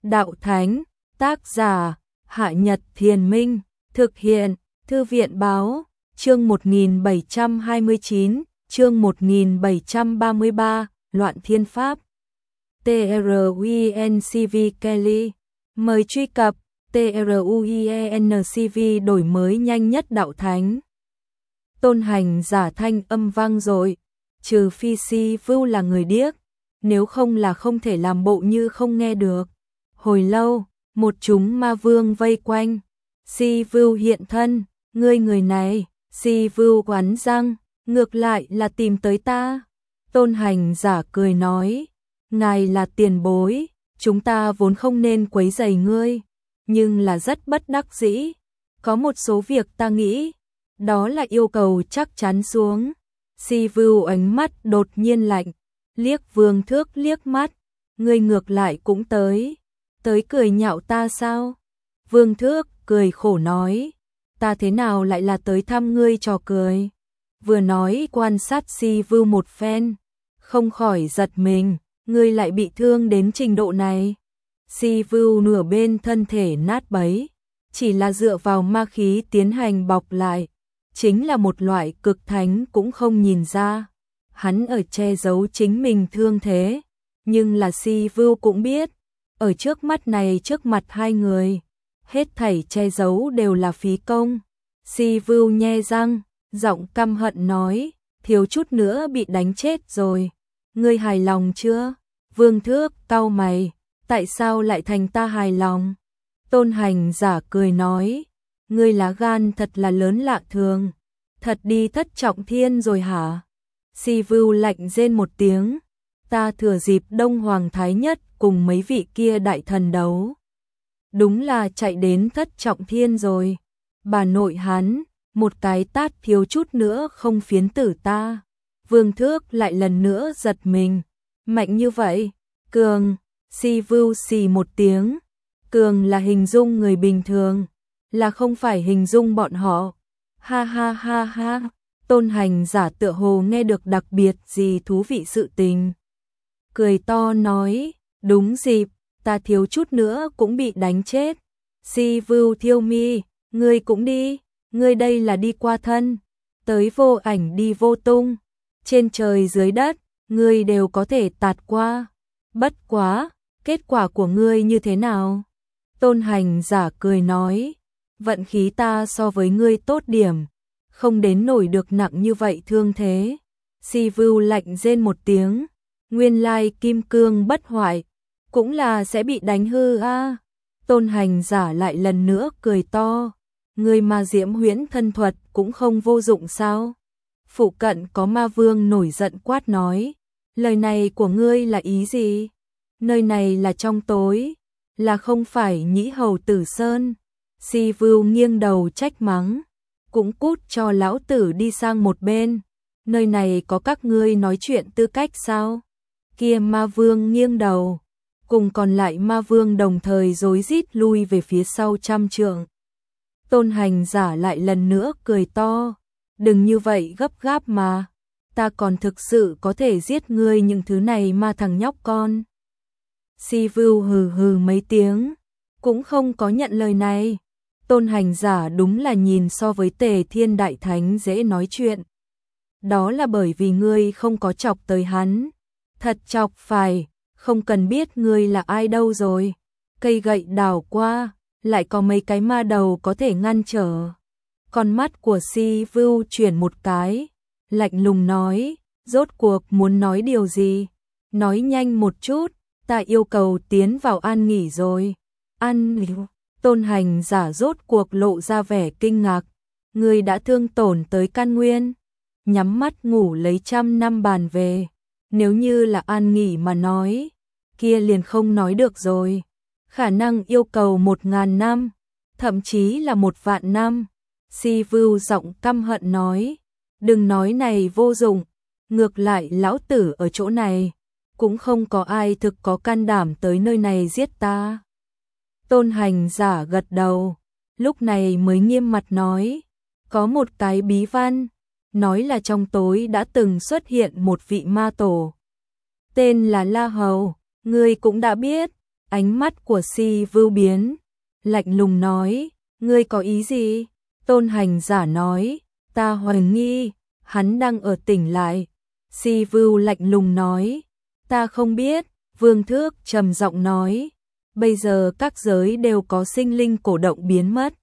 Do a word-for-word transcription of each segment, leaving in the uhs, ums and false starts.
đạo thánh, tác giả, Hạ Nhật Thiền Minh, thực hiện, Thư viện Báo, chương một nghìn bảy trăm hai mươi chín, chương một nghìn bảy trăm ba mươi ba, Loạn Thiên Pháp. TRUENCV Kelly. Mời truy cập TRUENCV đổi mới nhanh nhất đạo thánh. Tôn Hành giả thanh âm vang dội, trừ phi Si Vưu là người điếc, nếu không là không thể làm bộ như không nghe được. Hồi lâu, một chúng ma vương vây quanh. Si Vưu hiện thân, ngươi người này, Si Vưu oán răng, ngược lại là tìm tới ta. Tôn Hành giả cười nói, ngài là tiền bối, chúng ta vốn không nên quấy rầy ngươi, nhưng là rất bất đắc dĩ. Có một số việc ta nghĩ, đó là yêu cầu chắc chắn xuống. Si Vưu ánh mắt đột nhiên lạnh, liếc Vương Thước liếc mắt, ngươi ngược lại cũng tới, tới cười nhạo ta sao? Vương Thước cười khổ nói, ta thế nào lại là tới thăm ngươi trò cười? Vừa nói quan sát Si Vưu một phen, không khỏi giật mình, ngươi lại bị thương đến trình độ này. Si Vưu nửa bên thân thể nát bấy, chỉ là dựa vào ma khí tiến hành bọc lại, chính là một loại cực thánh cũng không nhìn ra. Hắn ở che giấu chính mình thương thế, nhưng là Si Vưu cũng biết, ở trước mắt này trước mặt hai người, hết thảy che giấu đều là phí công. Si Vưu nhe răng, giọng căm hận nói, thiếu chút nữa bị đánh chết rồi, ngươi hài lòng chưa? Vương Thước cau mày, tại sao lại thành ta hài lòng? Tôn Hành giả cười nói, ngươi lá gan thật là lớn lạ thường, thật đi thất trọng thiên rồi hả? Si Vưu lạnh rên một tiếng, ta thừa dịp Đông Hoàng Thái Nhất cùng mấy vị kia đại thần đấu, đúng là chạy đến thất trọng thiên rồi. Bà nội hắn, một cái tát thiếu chút nữa không phiến tử ta. Vương Thước lại lần nữa giật mình, mạnh như vậy, cường. Si Vưu xì một tiếng, cường là hình dung người bình thường, là không phải hình dung bọn họ. Ha ha ha ha. Tôn Hành giả tựa hồ nghe được đặc biệt gì thú vị sự tình, cười to nói, đúng dịp, ta thiếu chút nữa cũng bị đánh chết. Si Vưu thiêu mi, ngươi cũng đi, ngươi đây là đi qua thân, tới vô ảnh đi vô tung, trên trời dưới đất, ngươi đều có thể tạt qua. Bất quá, kết quả của ngươi như thế nào? Tôn Hành giả cười nói, vận khí ta so với ngươi tốt điểm, không đến nổi được nặng như vậy thương thế. Si Vưu lạnh rên một tiếng, nguyên lai kim cương bất hoại, cũng là sẽ bị đánh hư a. À. Tôn Hành giả lại lần nữa cười to, ngươi ma diễm huyễn thân thuật cũng không vô dụng sao? Phụ cận có ma vương nổi giận quát nói, lời này của ngươi là ý gì? Nơi này là trong tối, là không phải Nhĩ Hầu Tử Sơn. Si Vưu nghiêng đầu trách mắng, cũng cút cho lão tử đi sang một bên, nơi này có các ngươi nói chuyện tư cách sao? Kia ma vương nghiêng đầu, cùng còn lại ma vương đồng thời rối rít lui về phía sau trăm trượng. Tôn Hành giả lại lần nữa cười to, đừng như vậy gấp gáp mà, ta còn thực sự có thể giết ngươi những thứ này ma thằng nhóc con. Si Vưu hừ hừ mấy tiếng, cũng không có nhận lời này. Tôn Hành giả đúng là nhìn so với Tề Thiên Đại Thánh dễ nói chuyện. Đó là bởi vì ngươi không có chọc tới hắn. Thật chọc phải, không cần biết ngươi là ai đâu rồi. Cây gậy đào qua, lại có mấy cái ma đầu có thể ngăn trở. Con mắt của Si Vưu chuyển một cái, lạnh lùng nói, rốt cuộc muốn nói điều gì? Nói nhanh một chút, ta yêu cầu tiến vào an nghỉ rồi. An nghỉ? Tôn Hành giả rốt cuộc lộ ra vẻ kinh ngạc, ngươi đã thương tổn tới căn nguyên, nhắm mắt ngủ lấy trăm năm bàn về, nếu như là an nghỉ mà nói, kia liền không nói được rồi, khả năng yêu cầu một ngàn năm, thậm chí là một vạn năm. Si Vưu giọng căm hận nói, đừng nói này vô dụng, ngược lại lão tử ở chỗ này, cũng không có ai thực có can đảm tới nơi này giết ta. Tôn Hành giả gật đầu, lúc này mới nghiêm mặt nói, có một cái bí văn, nói là trong tối đã từng xuất hiện một vị ma tổ. Tên là La Hầu, ngươi cũng đã biết, Ánh mắt của Si Vưu biến, lạnh lùng nói, ngươi có ý gì? Tôn hành giả nói, ta hoài nghi, hắn đang ở tỉnh lại. Si Vưu lạnh lùng nói, ta không biết. Vương Thước trầm giọng nói, bây giờ các giới đều có sinh linh cổ động biến mất,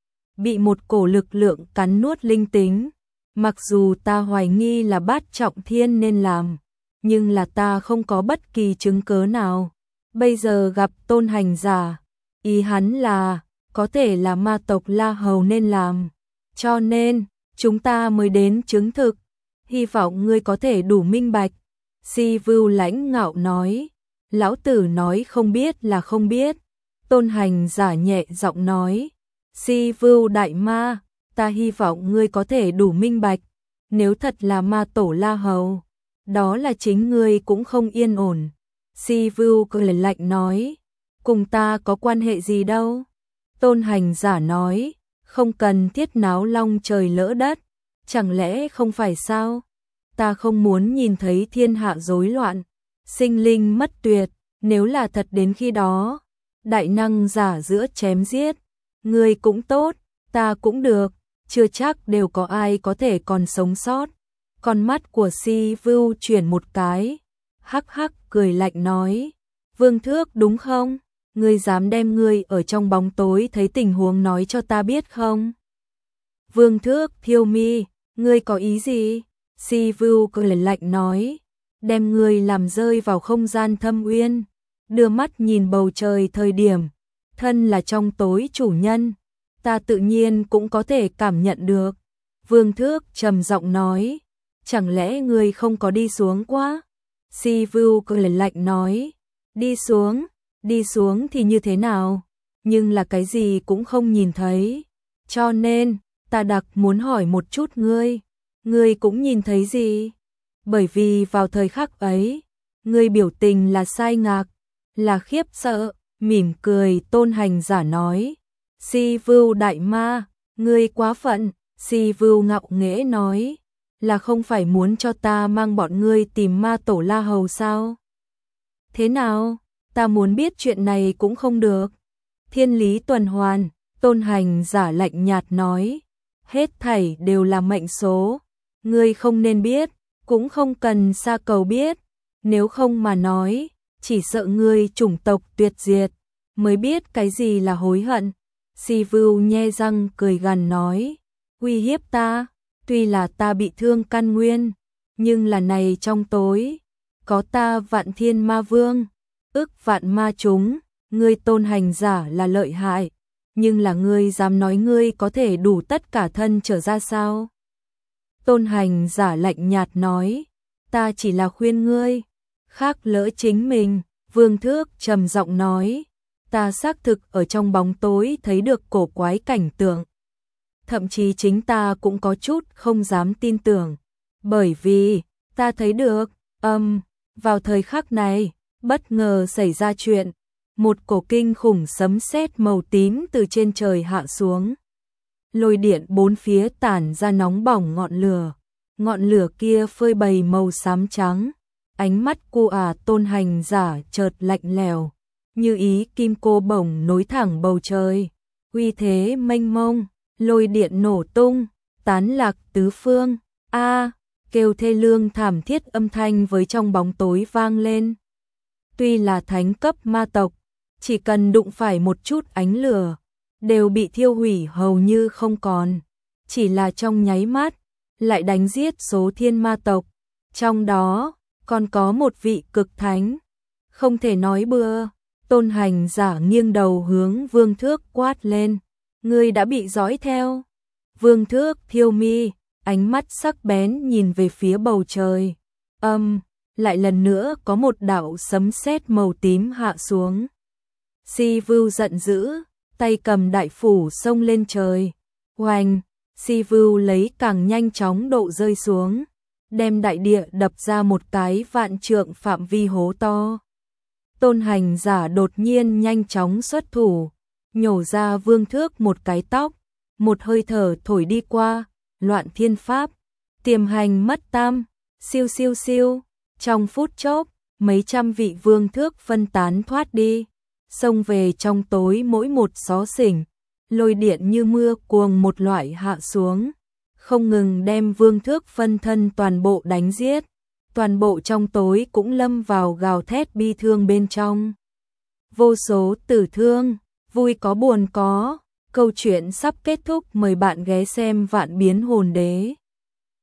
bị một cổ lực lượng cắn nuốt linh tính. Mặc dù ta hoài nghi là Bát Trọng Thiên nên làm, nhưng là ta không có bất kỳ chứng cớ nào. Bây giờ gặp Tôn hành giả, ý hắn là có thể là ma tộc La Hầu nên làm, cho nên chúng ta mới đến chứng thực, hy vọng ngươi có thể đủ minh bạch. Si Vưu lãnh ngạo nói, lão tử nói không biết là không biết. Tôn hành giả nhẹ giọng nói, Si Vưu đại ma, ta hy vọng ngươi có thể đủ minh bạch, nếu thật là ma tổ La Hầu, đó là chính ngươi cũng không yên ổn. Si Vưu cười lạnh nói, cùng ta có quan hệ gì đâu. Tôn hành giả nói, không cần thiết náo long trời lỡ đất, chẳng lẽ không phải sao? Ta không muốn nhìn thấy thiên hạ rối loạn, sinh linh mất tuyệt, nếu là thật đến khi đó, đại năng giả giữa chém giết, ngươi cũng tốt, ta cũng được, chưa chắc đều có ai có thể còn sống sót. Con mắt của Si Vưu chuyển một cái, hắc hắc cười lạnh nói, Vương Thước đúng không? Ngươi dám đem ngươi ở trong bóng tối thấy tình huống nói cho ta biết không? Vương Thước thiêu mi, ngươi có ý gì? Si Vưu cười lạnh nói, đem ngươi làm rơi vào không gian thâm uyên, đưa mắt nhìn bầu trời thời điểm, thân là trong tối chủ nhân, ta tự nhiên cũng có thể cảm nhận được. Vương Thước trầm giọng nói, chẳng lẽ ngươi không có đi xuống quá? Si Vưu cười lạnh nói, đi xuống, đi xuống thì như thế nào? Nhưng là cái gì cũng không nhìn thấy, cho nên ta đặc muốn hỏi một chút ngươi, ngươi cũng nhìn thấy gì? Bởi vì vào thời khắc ấy, ngươi biểu tình là sai ngạc, là khiếp sợ. Mỉm cười Tôn hành giả nói, Si Vưu đại ma, ngươi quá phận. Si Vưu ngạo nghễ nói, là không phải muốn cho ta mang bọn ngươi tìm ma tổ La Hầu sao? Thế nào, ta muốn biết chuyện này cũng không được. Thiên lý tuần hoàn, Tôn hành giả lạnh nhạt nói, hết thảy đều là mệnh số, ngươi không nên biết, cũng không cần xa cầu biết, nếu không mà nói, chỉ sợ ngươi chủng tộc tuyệt diệt, mới biết cái gì là hối hận. Si Vưu nhe răng cười gằn nói, uy hiếp ta, tuy là ta bị thương căn nguyên, nhưng là này trong tối, có ta Vạn Thiên Ma Vương, ức vạn ma chúng, ngươi Tôn hành giả là lợi hại, nhưng là ngươi dám nói ngươi có thể đủ tất cả thân trở ra sao? Tôn hành giả lạnh nhạt nói, ta chỉ là khuyên ngươi, khác lỡ chính mình. Vương Thước trầm giọng nói, ta xác thực ở trong bóng tối thấy được cổ quái cảnh tượng. Thậm chí chính ta cũng có chút không dám tin tưởng, bởi vì ta thấy được, âm, um, vào thời khắc này, bất ngờ xảy ra chuyện, một cổ kinh khủng sấm sét màu tím từ trên trời hạ xuống. Lôi điện bốn phía tản ra nóng bỏng ngọn lửa, ngọn lửa kia phơi bày màu xám trắng. Ánh mắt cô à Tôn hành giả chợt lạnh lẽo, như ý kim cô bổng nối thẳng bầu trời, uy thế mênh mông, lôi điện nổ tung, tán lạc tứ phương. A, kêu thê lương thảm thiết âm thanh với trong bóng tối vang lên. Tuy là thánh cấp ma tộc, chỉ cần đụng phải một chút ánh lửa, đều bị thiêu hủy hầu như không còn, chỉ là trong nháy mắt, lại đánh giết số thiên ma tộc, trong đó còn có một vị cực thánh, không thể nói bừa. Tôn hành giả nghiêng đầu hướng Vương Thước quát lên, ngươi đã bị dõi theo. Vương Thước thiêu mi, ánh mắt sắc bén nhìn về phía bầu trời, âm, um, lại lần nữa có một đạo sấm sét màu tím hạ xuống. Si Vưu giận dữ, tay cầm đại phủ xông lên trời, oanh, Si Vưu lấy càng nhanh chóng độ rơi xuống, đem đại địa đập ra một cái vạn trượng phạm vi hố to. Tôn hành giả đột nhiên nhanh chóng xuất thủ, nhổ ra Vương Thước một cái tóc, một hơi thở thổi đi qua, loạn thiên pháp, tiềm hành mất tam, siêu siêu siêu, trong phút chốc, mấy trăm vị Vương Thước phân tán thoát đi. xông về trong tối mỗi một xó xỉnh, lôi điện như mưa cuồng một loại hạ xuống, không ngừng đem Vương Thước phân thân toàn bộ đánh giết, toàn bộ trong tối cũng lâm vào gào thét bi thương bên trong. Vô số tử thương, vui có buồn có, câu chuyện sắp kết thúc, mời bạn ghé xem Vạn Biến Hồn Đế.